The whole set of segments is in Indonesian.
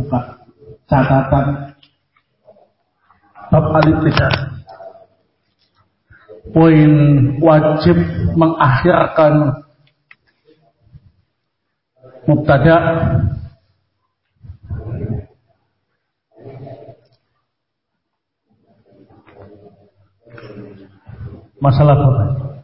buka catatan bab al-ibtida. Poin wajib mengakhirkan mubtada masalah apa?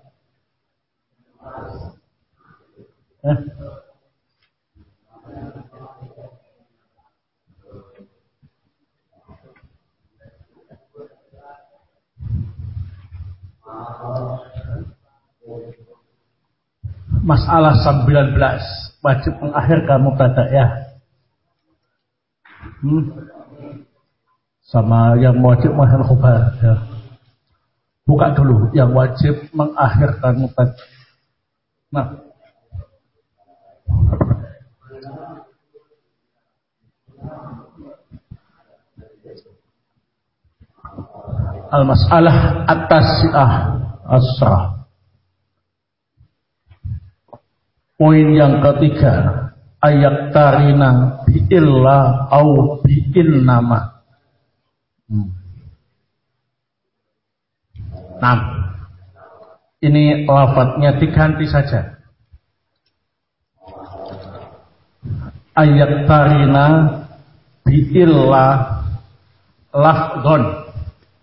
Masalah 19 wajib mengakhirkan mubtada ya. Sama yang wajib mengakhirkan khabar ya. Buka dulu yang wajib mengakhirkan mubtada. Nah. Al-mas'alah at-tasi'ah as-sah. Poin yang ketiga, ayat tarina bi'illah au bi'in nama. Nah, ini lafadznya diganti saja. Ayat tarina bi'illah lafdon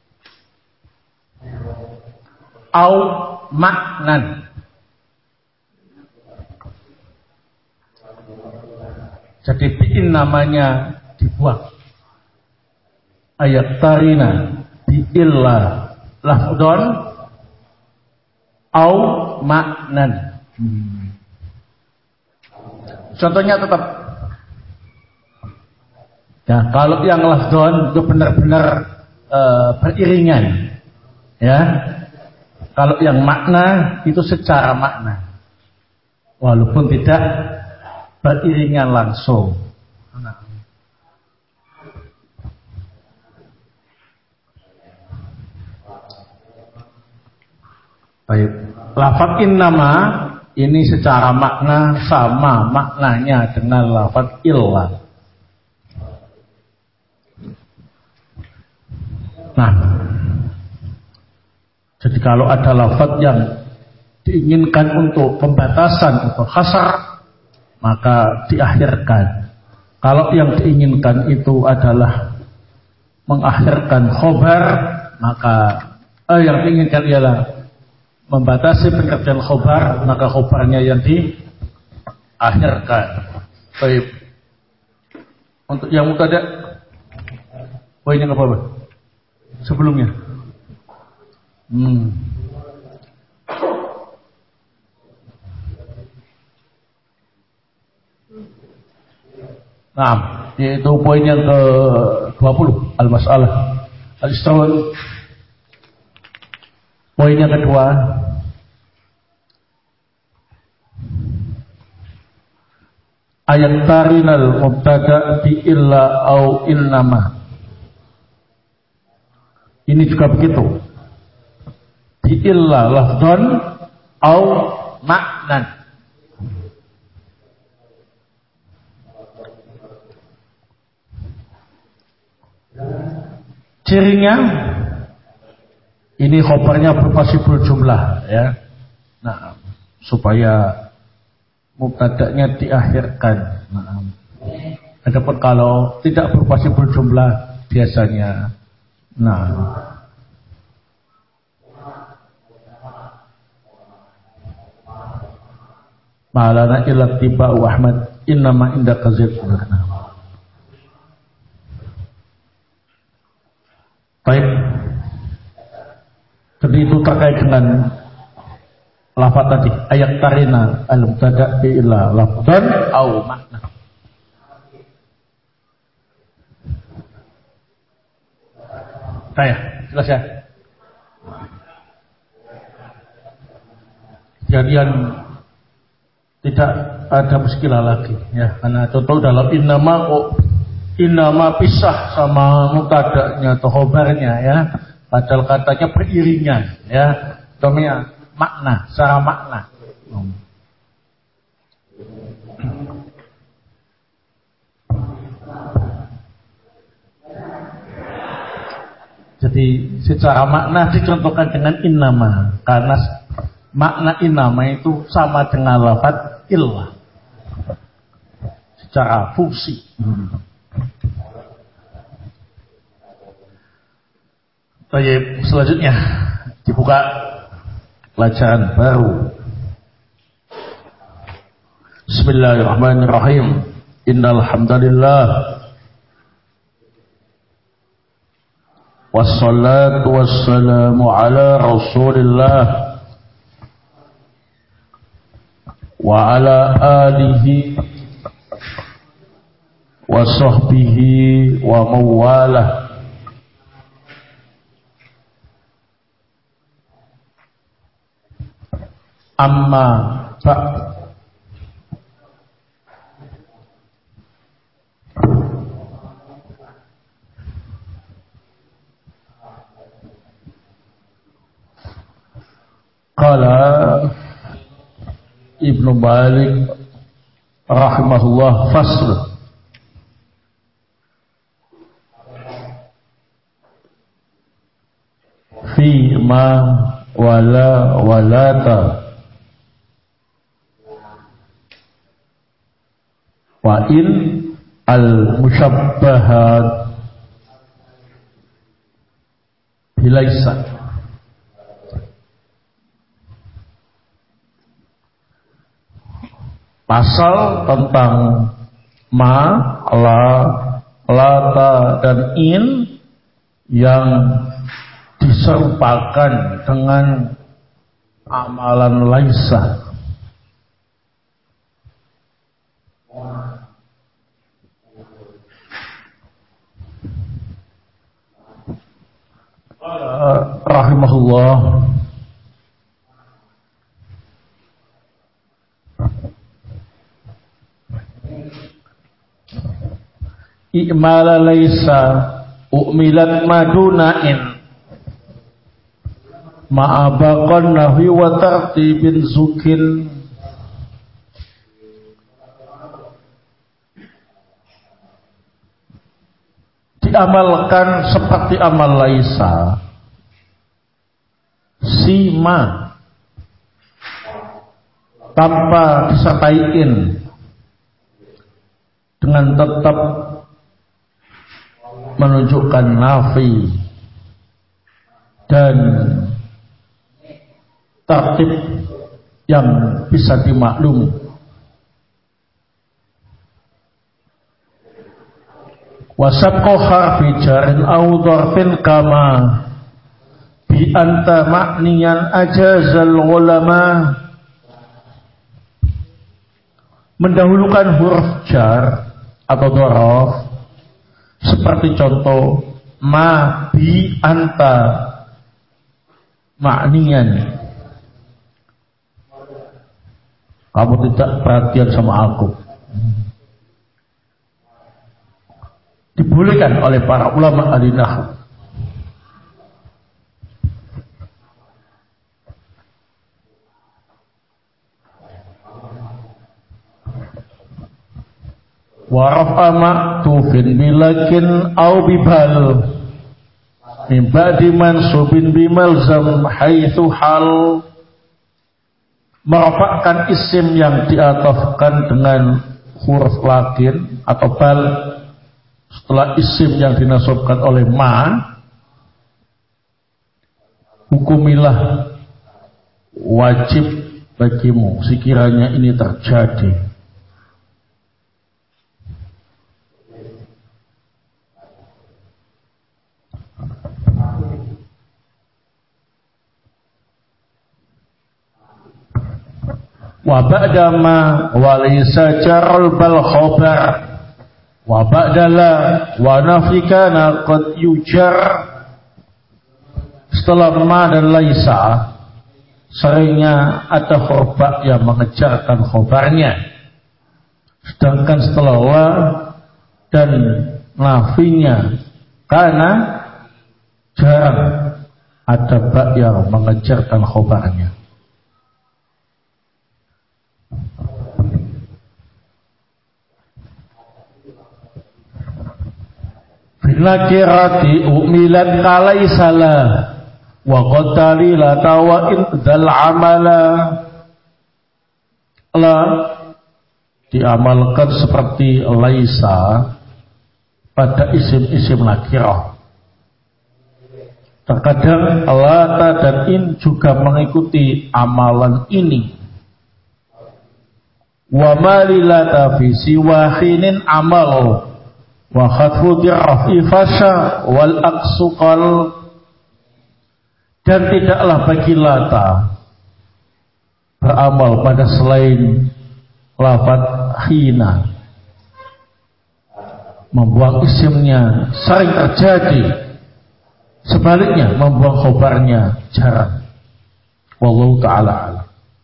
au maknan. Jadi bikin namanya dibuang. Ayat tarina bi'illah lafdon au maknan. Contohnya tetap ya, kalau yang lafdon itu benar-benar beriringan ya. Kalau yang makna itu secara makna walaupun tidak beriringan langsung. Baik. Lafaz innama ini secara makna sama maknanya dengan lafaz illah. Nah, jadi kalau ada lafaz yang diinginkan untuk pembatasan atau hasar, maka diakhirkan. Kalau yang diinginkan itu adalah mengakhirkan khobar, maka yang diinginkan ialah membatasi pengertian khobar, maka khobarnya yang diakhirkan. Baik. Untuk yang mubtada, poinnya apa? Sebelumnya. Nah, yaitu poin yang ke-20 al-mas'alah al-istirahat. Poin yang kedua, ayat tarinal mubtada bi illa au innama. Ini juga begitu. Bi illa lafdhan au maknan. Cirinya ini khobarnya berupa siful jumlah ya. Nah, supaya mubtada'nya diakhirkan. Nah, adapun kalau tidak berupa siful jumlah biasanya ma'alana illa tiba'u Ahmad innama indaka zidna. Baik. Jadi itu terkait dengan lafaz tadi, ayat tarina al-mubtada' bi illa lafdan au makna. Saya, jelas ya? Jadian tidak ada muskilah lagi ya, karena contoh dalam innama pisah sama mubtada'nya atau khobarnya ya. Padahal katanya beriringan ya. Contohnya makna, secara makna. Jadi secara makna dicontohkan dengan innama, karena makna innama itu sama dengan lafaz illah secara fungsi. Baik, selanjutnya dibuka pelajaran baru. Bismillahirrahmanirrahim. Innal hamdalillah wassalatu wassalamu ala Rasulillah wa ala alihi wa sahbihi wa mawalah. Amma ba'd. Qala Ibnu Malik rahimahullah fasl fi ma wala walata wa in al mushabbahat bilaisa. Pasal tentang ma, la, lata dan in yang diserupakan dengan amalan laisa. Rahimahullah, i'mala laisa u'milat madunain ma'abaqan nahwi wa tartibin zukin. Diamalkan seperti amal laisa si ma tanpa disertai in, dengan tetap menunjukkan nafi dan tertib yang bisa dimaklumi. Wasabqu harfi jarin au dharfin kama bi anta ma'niyan ajazal ulama. Mendahulukan huruf jar atau dhorof seperti contoh ma bi anta ma'niyan, kamu tidak perhatian sama aku, dibolehkan oleh para ulama ahli nahwu. Wa rafa ma'tufin bilakin au bibal min ba'di mansubin bimalzam haitsu hal. Merafakkan isim yang diatofkan dengan huruf lakin atau bal setelah isim yang dinasabkan oleh ma, hukumilah wajib bagimu sekiranya ini terjadi. Wa ba'da ma walaysa jarul bal khobar wa ba'dala wa nafikana qad yujar. Setelah ma dan laisa seringnya ada khobar yang mengejarkan khobarnya, sedangkan setelah wa dan nafinya karena jarang ada ba yang mengejarkan khobarnya. nakirati umilat kalaisala wa qatali la tawain dal amala la diamalkan seperti laisa pada isim-isim nakirah. Terkadang lata dan in juga mengikuti amalan ini. Wa malilata fi siwahinin amal wa khatfu dirrafi fasha wal aqsuqal, dan tidaklah bagi lata beramal pada selain lafaz hina. Membuang isimnya sering terjadi, sebaliknya membuang khobarnya jarang. Wallahu ta'ala alam.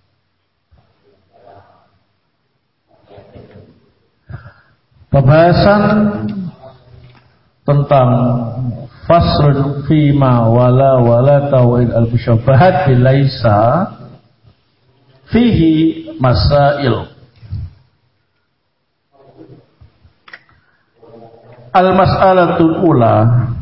Pembahasan tentang faslun fima wala tawil al-musyabahat bilaisa fihi masail. Al-mas'alatul ula,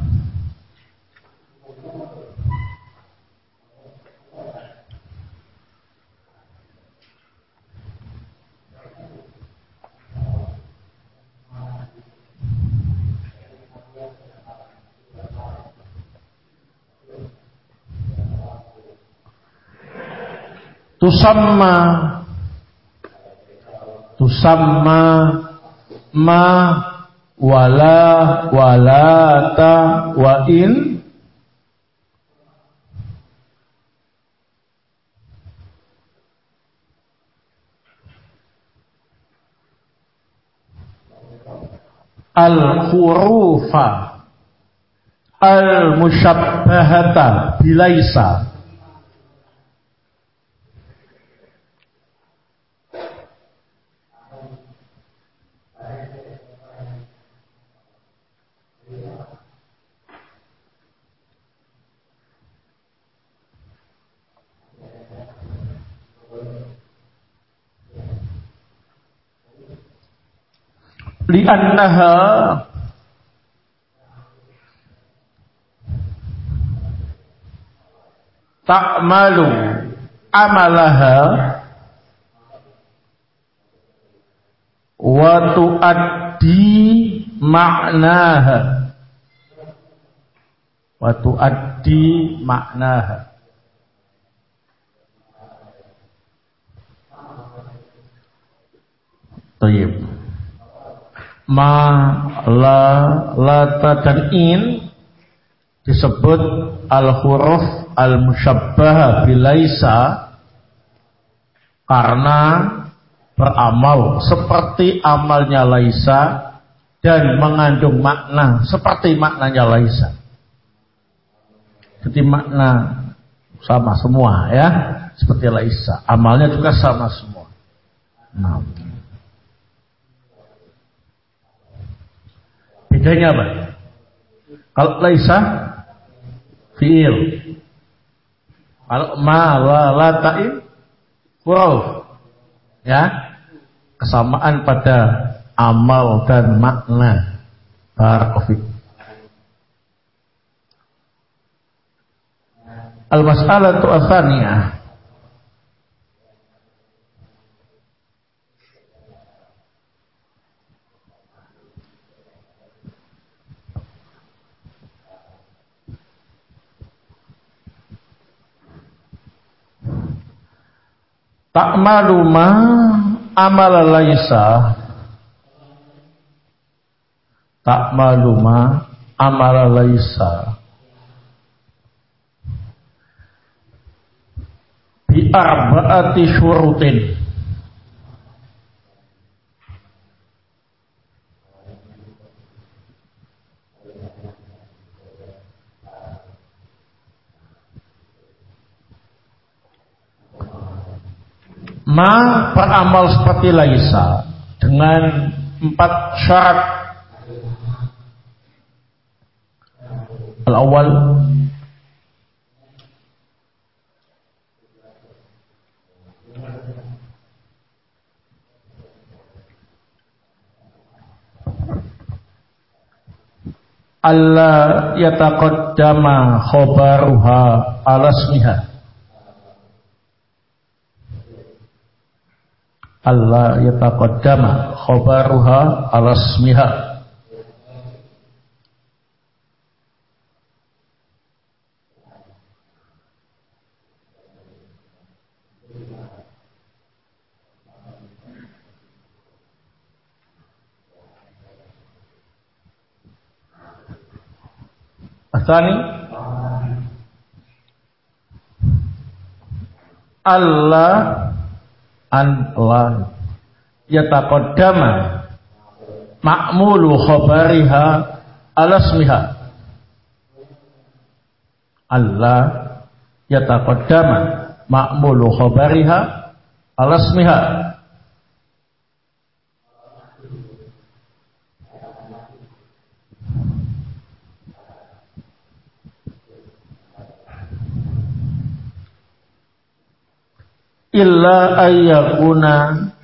tusamma ma walata wa in al-hurufa al-musyabbahata bilaisa. Li'annaha ta'malu amalaha wa tuaddi ma'naha Tayyib. Ma, lata dan in disebut al-huruf al-musyabbah bilaisa karena beramal seperti amalnya laisa dan mengandung makna seperti maknanya laisa. Jadi makna sama semua ya, seperti laisa. Amalnya juga sama semua. Nah, bedanya apa? Kalau laisa fi'il, kalau ma la ta'in huruf, ya, kesamaan pada amal dan makna. Barakallahu. Al-mas'alatu ats-tsaniyah, ta'malu ma amala laisa. Ta'malu ma amala laisa bi arba'ati syurutin. Ma beramal seperti laisa dengan 4 syarat. Al-awwal, alla yataqaddama khabaruha ala ismiha. Alla yataqaddama khabaruha ala ismiha. Asani Allah Allah yataqaddama ma'mulu khabariha ala ismiha. Allah yataqaddama ma'mulu khabariha ala ismiha. Illa ayyakuna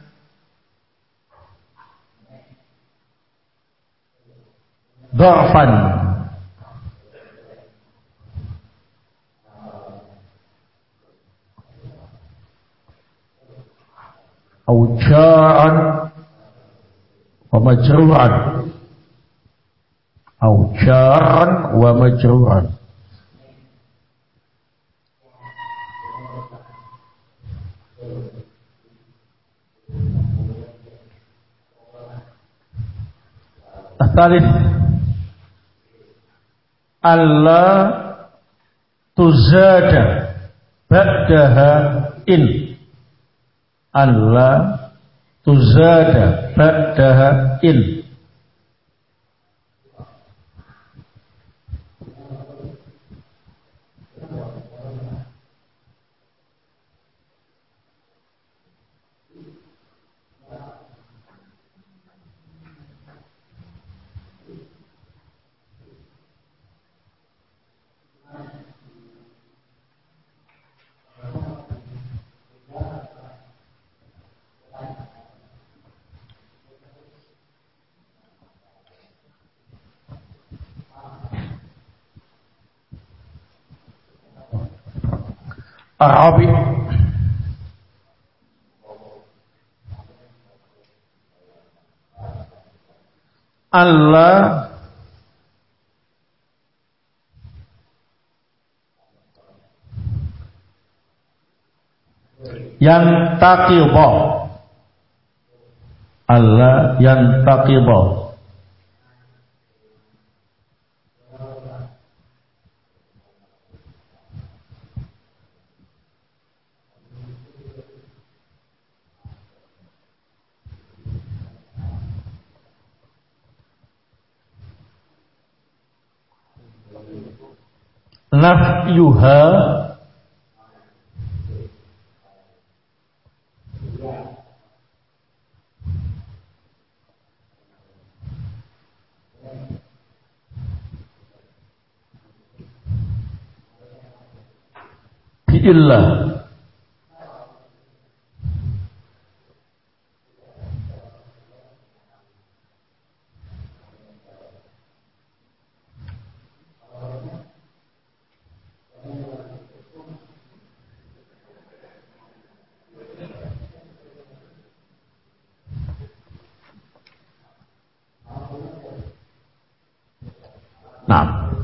dharfan aw jar'an wa majruran aw jar'an wa majruran. Asalif Allah tuzada ba'daha in. Allah tuzada ba'daha in. Arabi Allah yang taqiba Allah yang taqiba nafyuha biillah. Nah,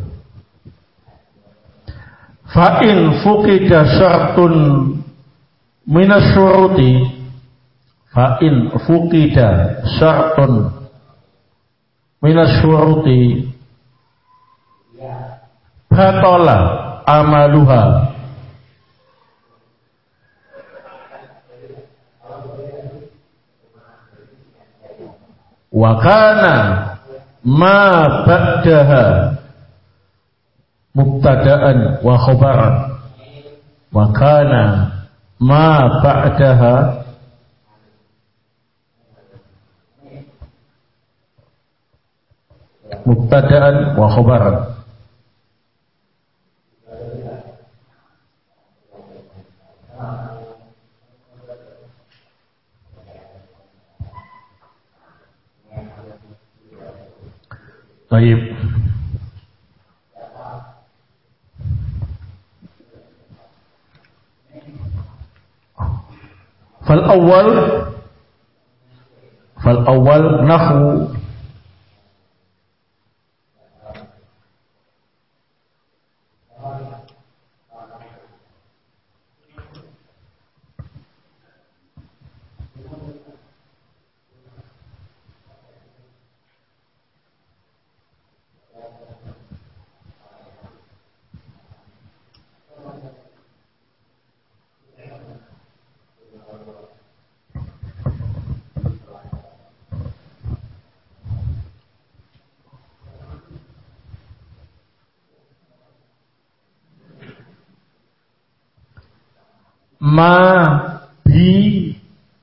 fa in fuqida syartun minas syuruti, fa in fuqida syartun minas syuruti batala amaluha wa kana ma ba'daha mubtada'an wa khabaran wa kana ma ba'daha mubtada'an wa khabaran. Baik. fal awal nahwu ma bi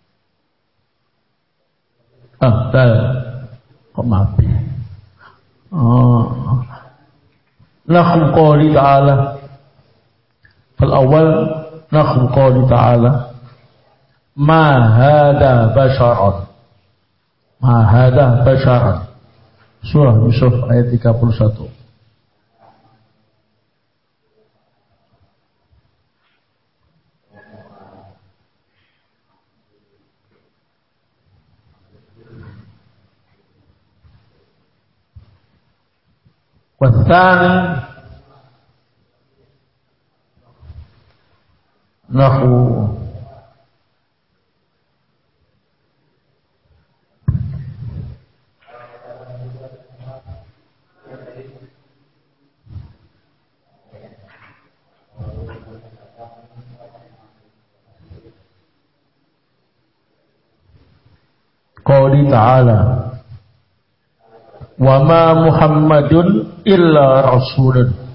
dal kok ma bi nahwu qouli ta'ala fal awal nahwu qouli ta'ala ma hada basharan surah Yusuf ayat 31. والثاني نحو قوله تعالى وما محمد إلا رسول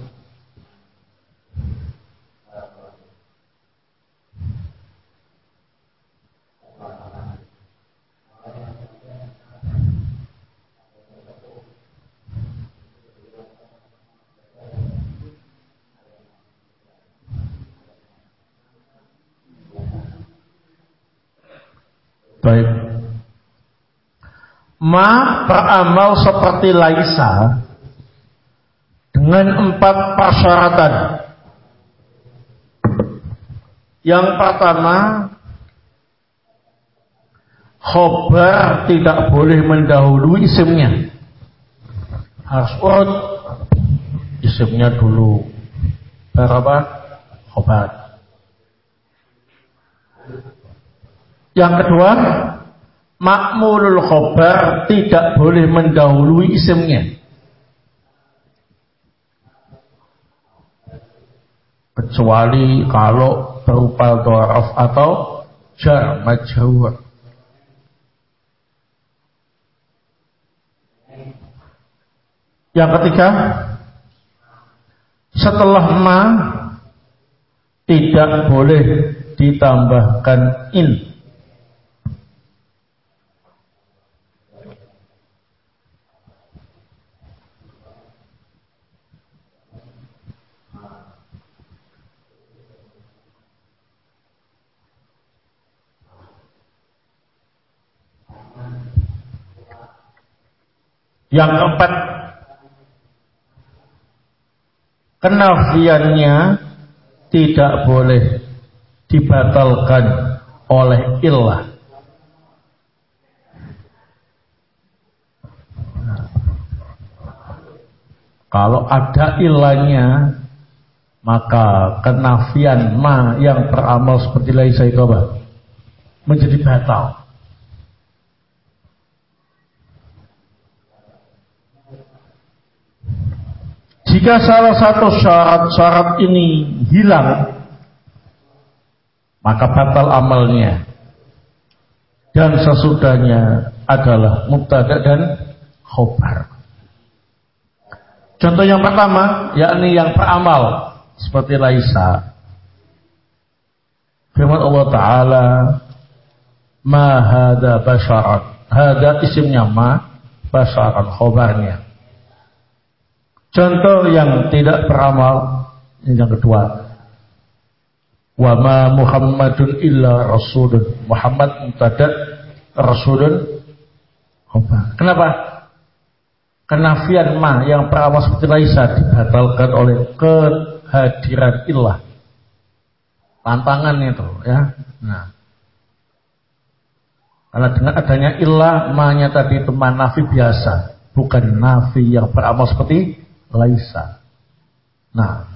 baik. Ma beramal seperti laisa dengan 4 persyaratan. Yang pertama, khobar tidak boleh mendahului isimnya, harus urut isimnya dulu, berapa khobar. Yang kedua, makmulul khobar tidak boleh mendahului isimnya, kecuali kalau berupa dhoraf atau jar majrur. Yang ketiga, setelah ma tidak boleh ditambahkan in. Yang keempat, kenafiannya tidak boleh dibatalkan oleh illah. Kalau ada ilahnya, maka kenafian ma yang beramal seperti laisa itu apa? Menjadi batal. Jika salah satu syarat ini hilang, maka batal amalnya. Dan sesudahnya adalah mubtada dan khobar. Contoh yang pertama, yakni yang beramal seperti laisa. Firman Allah Ta'ala, ma hada basyaran. Hada isimnya ma, basyaran khobarnya. Contoh yang tidak beramal, yang kedua, wa ma Muhammadun illa rasulun. Muhammad mubtada, rasulun khobar. Kenapa? Kenafian ma yang beramal seperti laisa dibatalkan oleh kehadiran illah. Tantangan itu, ya. Nah, Karena dengan adanya illah, ma-nya tadi itu ma nafi biasa, bukan nafi yang beramal seperti laisa. Nah,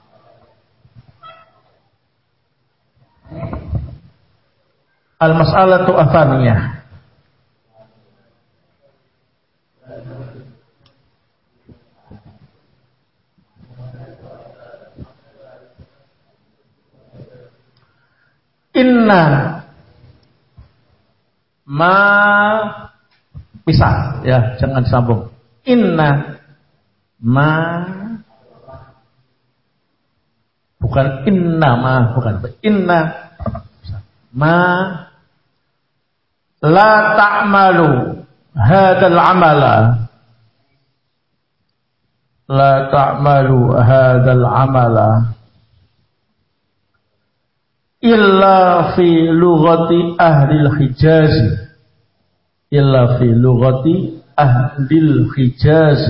al-mas'alatu atsaniyah. Inna ma pisah ya, jangan sambung. Inna ma bukan inna ma, bukan inna ma la ta'malu hadzal amala, la ta'malu hadzal amala illa fi lughati ahlil Hijaz, illa fi lughati ahlil Hijaz.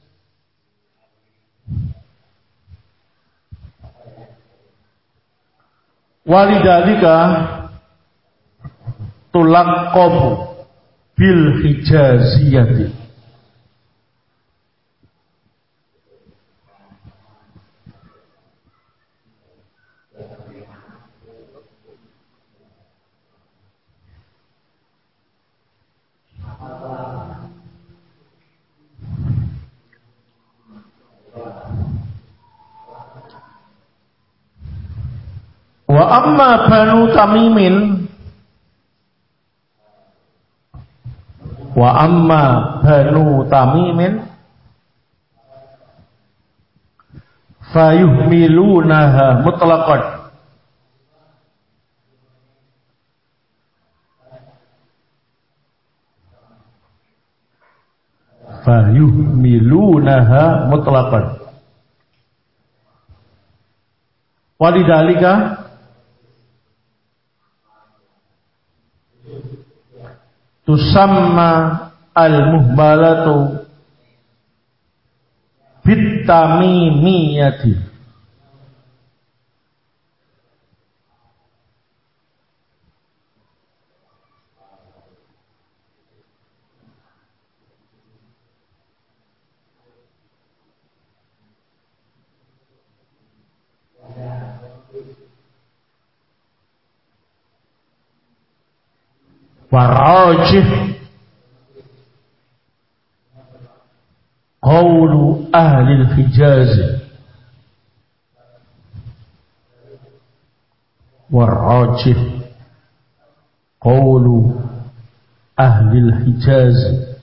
Walidalika tulaqqabu bil Hijaziyati. Wa amma banu tamimin, wa amma banu tamimin fayuhmilunaha mutlaqan, fayuhmilunaha mutlaqan. Walidalika tusamma al-muhmalatu bitamimiyati. Warajih qawlu ahli Hijaz, warajih qawlu ahli Hijaz.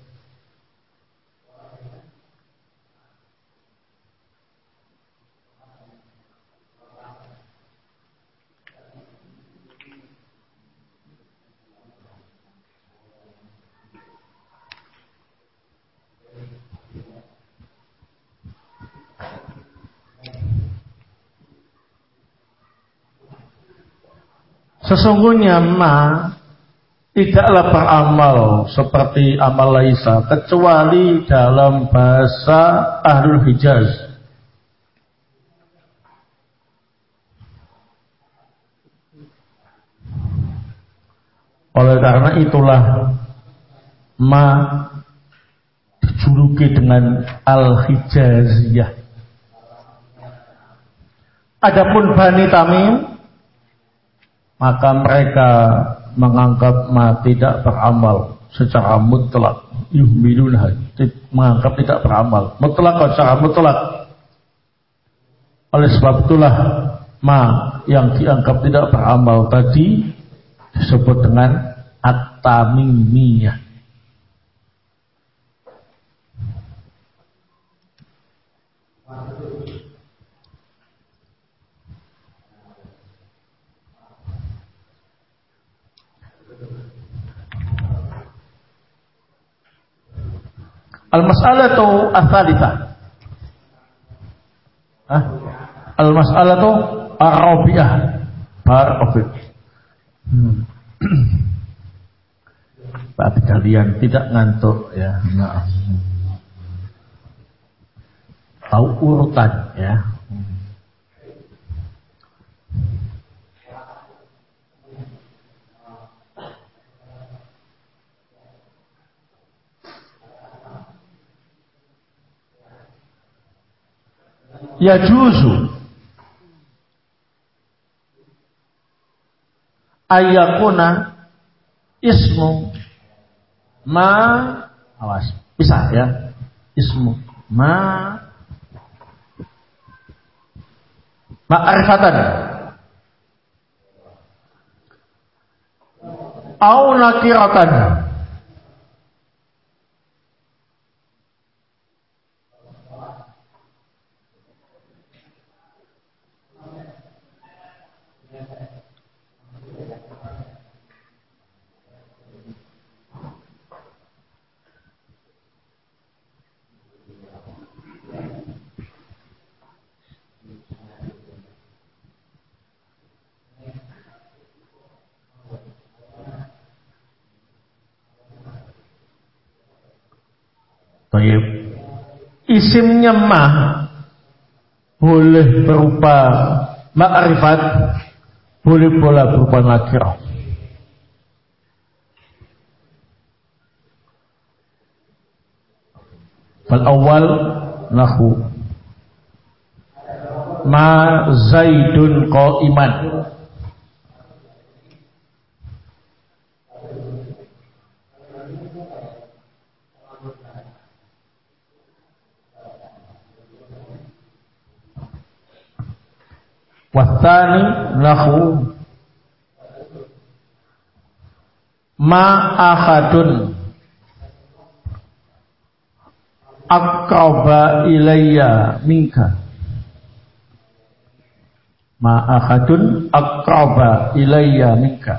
Sesungguhnya ma tidaklah beramal seperti amal laisa kecuali dalam bahasa Ahlul Hijaz. Oleh karena itulah ma dijuluki dengan Al-Hijaziyah. Adapun Bani Tamim, maka mereka menganggap ma tidak beramal secara mutlak. Yuhmilunha, menganggap tidak beramal mutlak, secara mutlak. Oleh sebab itulah ma yang dianggap tidak beramal tadi disebut dengan at-tamimiyah. Al-mas'alatu ats-tsalitsah. Al-mas'alatu ar-rabi'ah. Barakallahu. Tapi kalian tidak ngantuk ya. Nah. Tahu urutan ya. yajuzu ayyakuna ismu ma, awas bisa ya, ismu ma'rifatan au nakiratan. Baik. Isimnya ma boleh berupa ma'rifat, boleh pula berupa nakirah. Fal awal nahu ma zaidun qa'iman. Wathani lahu ma ahadun aqraba ilayya minka. Ma ahadun aqraba ilayya minka.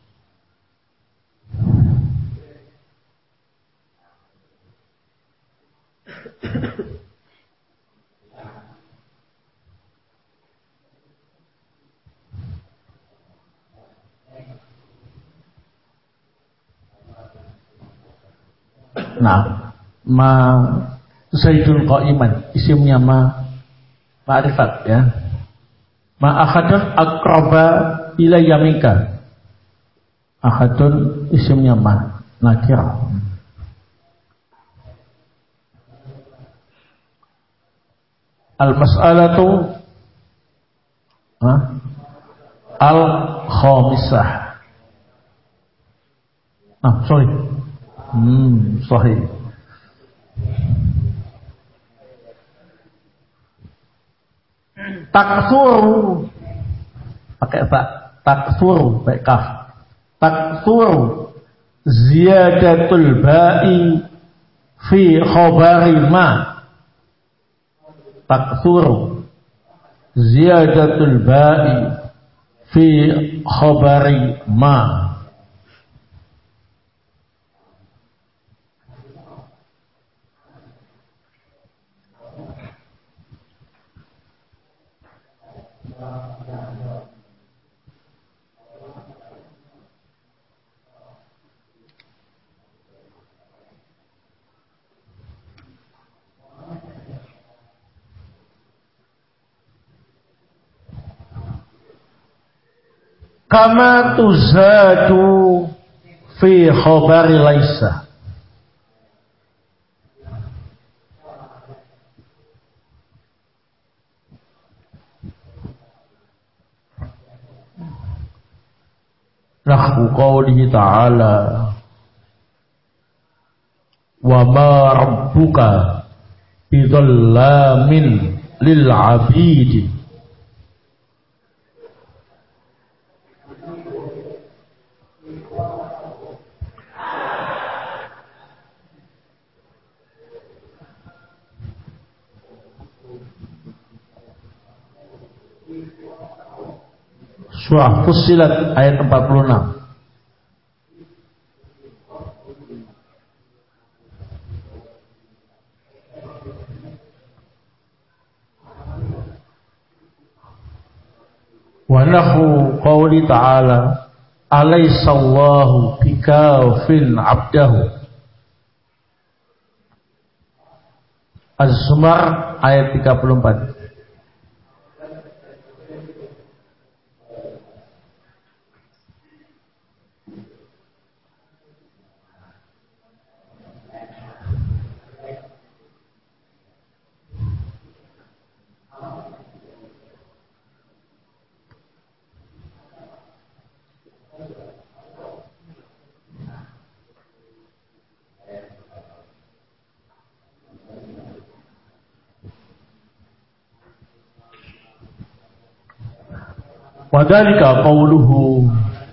Nah, ma zaidun qa'iman, isimnya ma ma'rifat ya. Ma ahadun aqraba ilayya minka. Ahadun isimnya ma nakirah. Al-mas'alatu al-khamisah. Sorry. Sahih. Taksuru pakai tak, taksuru pakai kaf. Taksuru ziyadatul ba'i fi khabari ma. Taksuru ziyadatul ba'i fi khabari ma. Kama tuzadu fi khabari laisa. Nahwu qawlihi ta'ala wa ma rabbuka bidhallamin lil 'abidi. Surah Fussilat ayat 46. Wa nahu qawli ta'ala alaysallahu bikafin 'abdahu. Az-Zumar ayat 34. Wadhalika qawluhu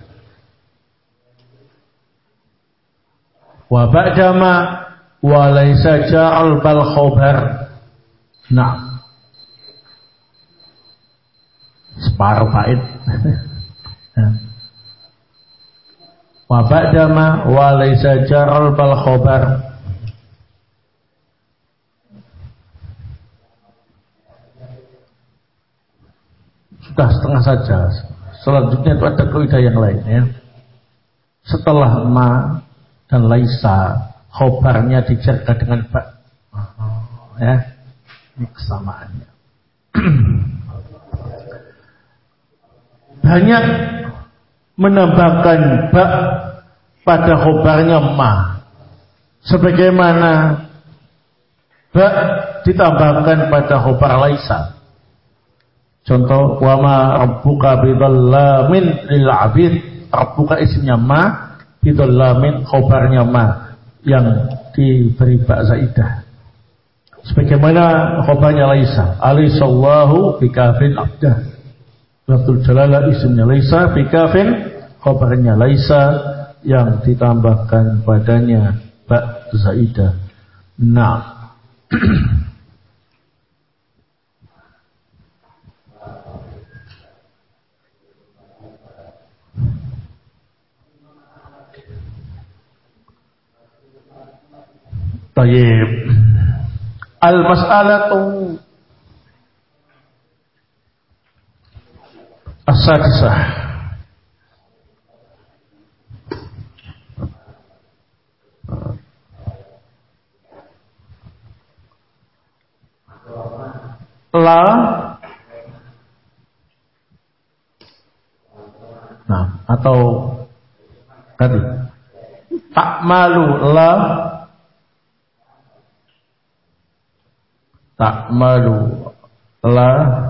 wa ba'dama wa laysa ja'al bal khobar. Nah, separuh bait. Wa ba'dama wa laysa ja'al bal khobar. Sudah setengah saja. Selanjutnya itu ada kaidah yang lain ya. Setelah ma dan laisa, khobarnya dijaga dengan ba. Ya. Ini kesamaannya. Banyak menambahkan ba pada khobarnya ma. Sebagaimana ba ditambahkan pada khobar laisa. Contoh, wa ma rabbuka bidhallamin lil 'abid. Rabbuka isimnya ma, bidhallamin khobarnya ma yang diberi ba zaidah. Sebagaimana khobarnya laisa, alaisallahu bikafin abdah. Lafzul jalalah isimnya laisa, bikafin khobarnya laisa yang ditambahkan padanya ba zaidah. Nah. Tayyib. Al-mas'alatu as-sadisah. La. Nah, atau tadi ta'malu la ta'malu la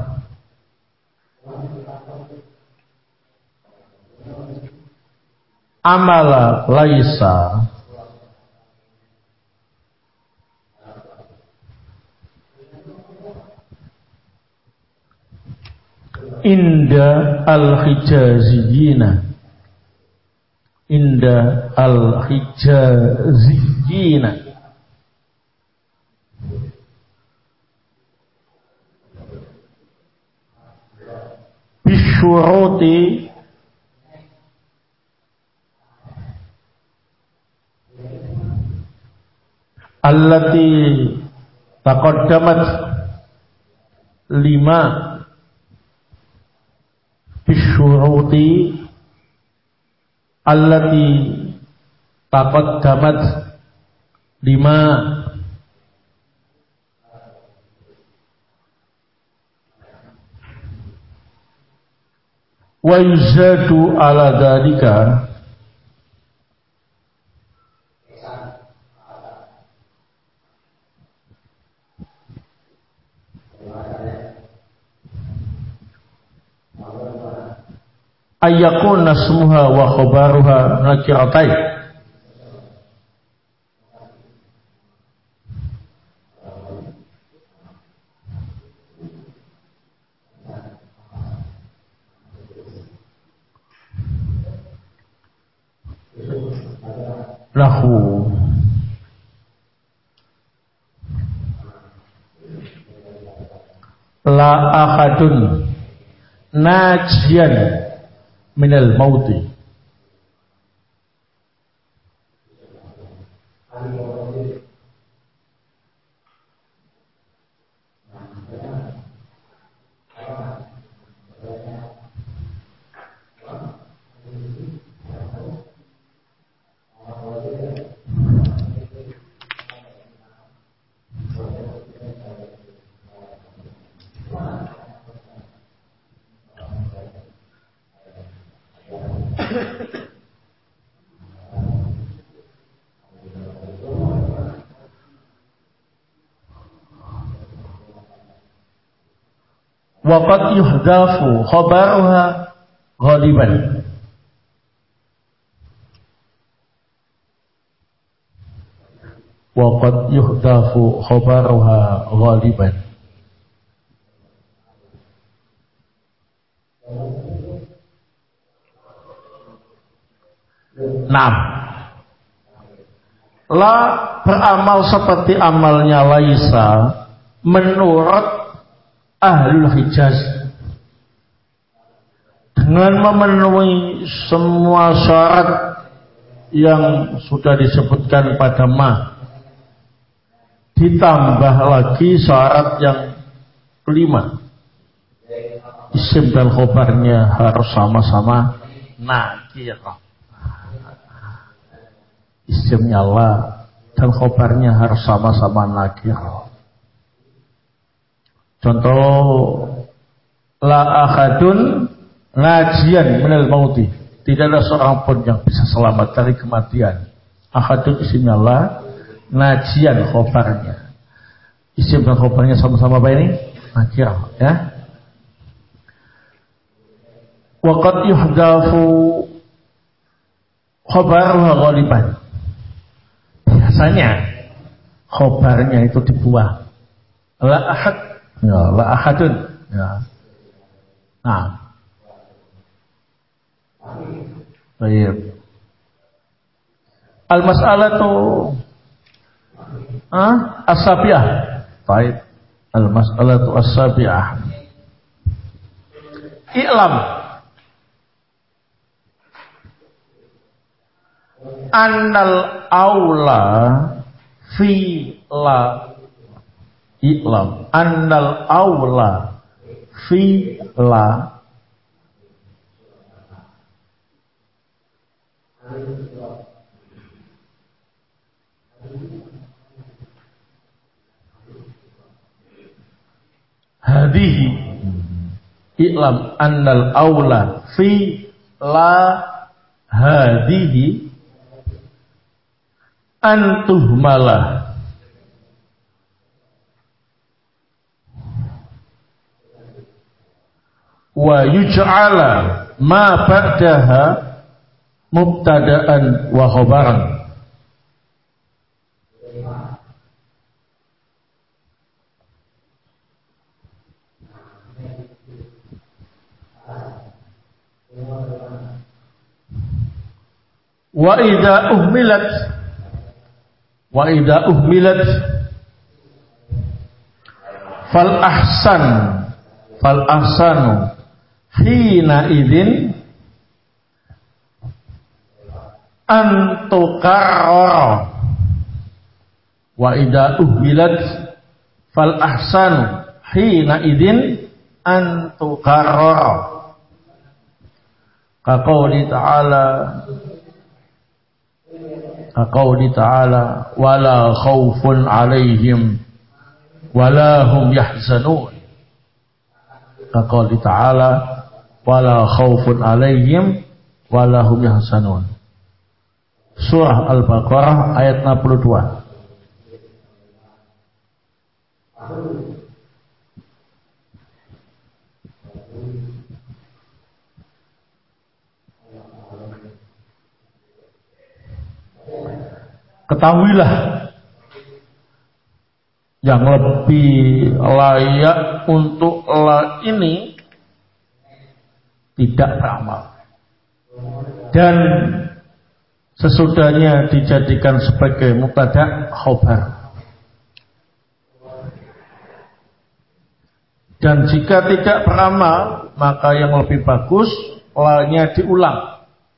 amala laisa inda al-hijaziyina bisyuruti allati taqaddamat lima bisyuruti allati taqaddamat lima wa yuzadu ala dzalika ayyakun nasmuha wa khabaruha nakiratain. Lahu la ahadun najian minal mauti wa qad yuhdafu khabaruha ghaliban wa qad yuhdafu khabaruha ghaliban Naam. La beramal seperti amalnya Laisa menurut Ahlul Hijaz dengan memenuhi semua syarat yang sudah disebutkan pada ma, ditambah lagi syarat yang kelima, isim dan khobarnya harus sama-sama nakirah. Isimnya la dan khobarnya harus sama-sama nakirah. Contoh, la ahadun najian minal mauti, tidak ada seorang pun yang bisa selamat dari kematian. Ahadun isimnya la, najian khobarnya. Isim dan khobarnya sama-sama apa ini? Nakirah, ya. Waqad yuhdafu khobaruha ghaliban. Biasanya khobarnya itu dibuang. La ahad, ya, la ahadun, ya. Nah, baik. Al-mas'alatu as-sabi'ah. Baik. Al-mas'alatu as-sabi'ah. I'lam annal aula fi la, i'lam annal aula fi la hadihi, i'lam annal aula fi la hadihi antuhmalah wa yuj'ala ma ba'daha mubtada'an wa khabaran. Wa idza uhmilat fal ahsanu hina idzin an tukarrara. Wa idza uhmilat fal ahsanu hina idzin an tukarrara. Kaqouli ta'ala wala khawfun alaihim wala hum yahzanun. Kaqouli ta'ala wala khawfun alaihim wala hum yahzanun. Surah Al-Baqarah ayat 62. Ketahuilah yang lebih layak untuk la ini tidak beramal dan sesudahnya dijadikan sebagai mubtada khobar. Dan jika tidak beramal, maka yang lebih bagus la-nya diulang.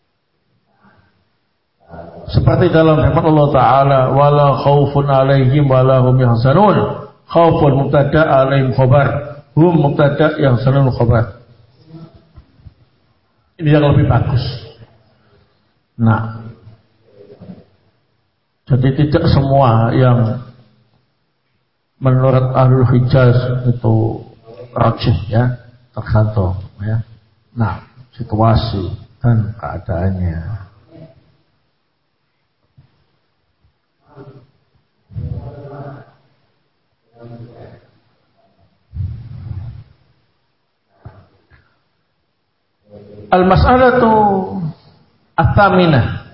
Seperti dalam firman Allah Ta'ala wala khawfun alaihim wala hum yahzanun. Khawfun mubtada alaihim khobar, hum mubtada yahzanun khobar. Ini yang lebih bagus. Nah, jadi tidak semua yang menurut Ahlul Hijaz itu rajih, ya, tergantung, ya. Nah, situasi dan keadaannya. Al-mas'alatu ats-tsaminah.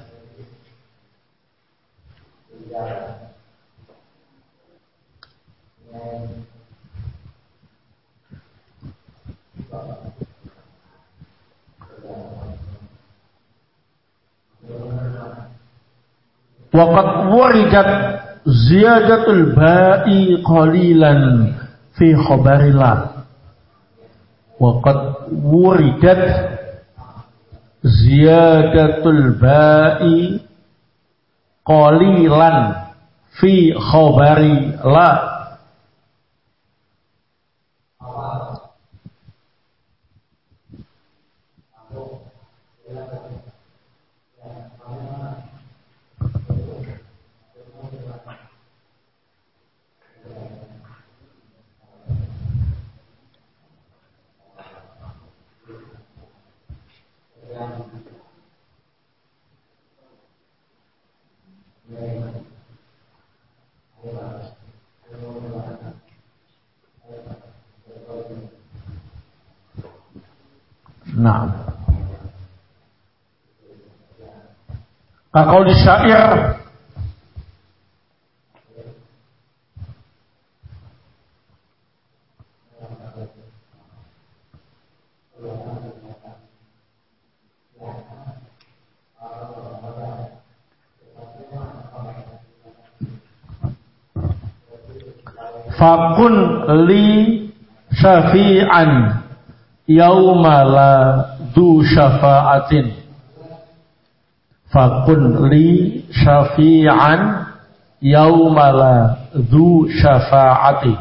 Waqad wuridat ziyadatul ba'i qalilan fi khabarillah. Waqad wuridat ziyadatul ba'i qalilan fi khabarillah. Nah, kalau di syair fakun li syafi'an yauma la du syafa'atin. Fakun li syafi'an yauma la du syafa'ati.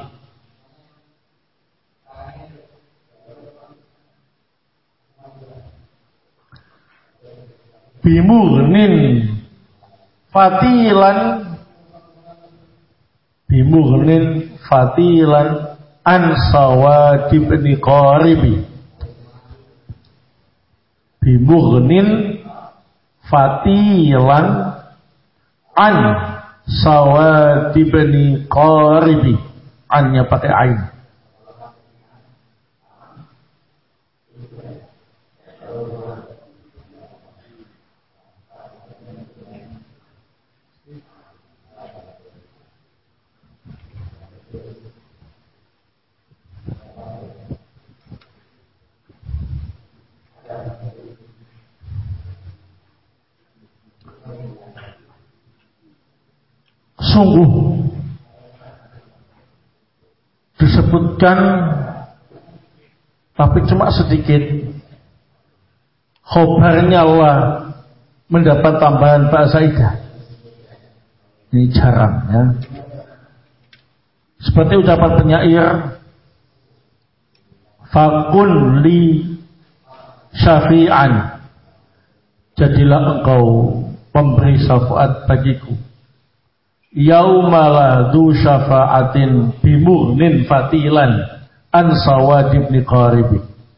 Bimughnin fatilan bimughnin fatilan an sawadib ni qaribi. Bimughnin fatilan an sawadib ni qaribi. Annya pakai ain. Sungguh disebutkan tapi cuma sedikit. Khobarnya Allah mendapat tambahan bahasa Ida. Ini jarang ya. Seperti ucapan penyair, fakun li syafi'an, jadilah engkau pemberi syafaat bagiku. Yaumala du syafa'atin bimughnin fatilan an sawadib ni qaribi.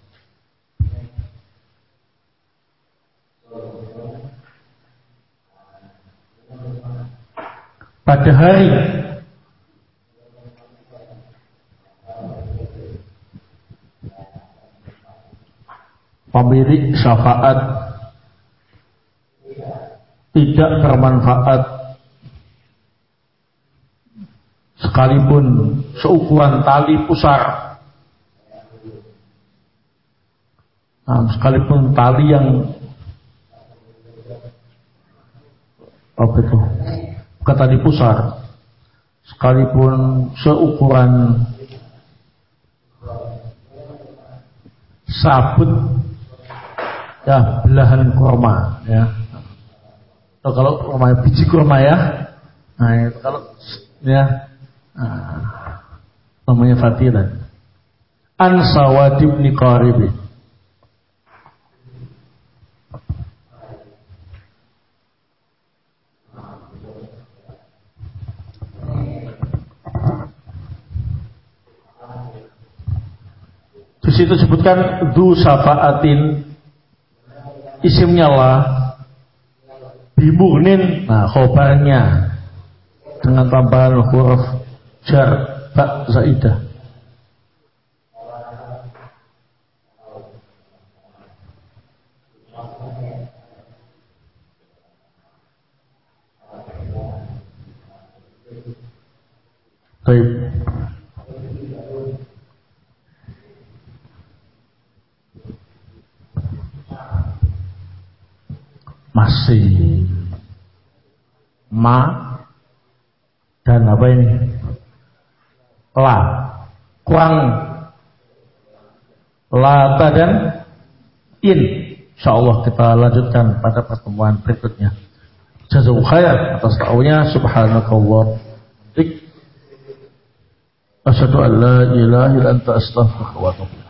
Pada hari pemilik syafaat tidak bermanfaat sekalipun seukuran tali pusar. Nah, sekalipun tali yang apa itu? Bukan tali pusar. Sekalipun seukuran sabut ya, belahan kurma ya. Atau kalau kurma biji kurma ya. Nah, itu kalau ya namanya fatilan an sawadib ni qaribi. Di situ sebutkan du syafaatin, isimnya Allah, bimughnin, nah khobarnya dengan tambahan huruf jar ba zaidah. Baik. Masih ma dan apa ini? La. Kurang lata dan in. Insyaallah kita lanjutkan pada pertemuan berikutnya. Jazakallahu khair atas ta'awunya. Subhanakallah. Asyhadu an la ilaha illa anta astaghfiruka wa atubu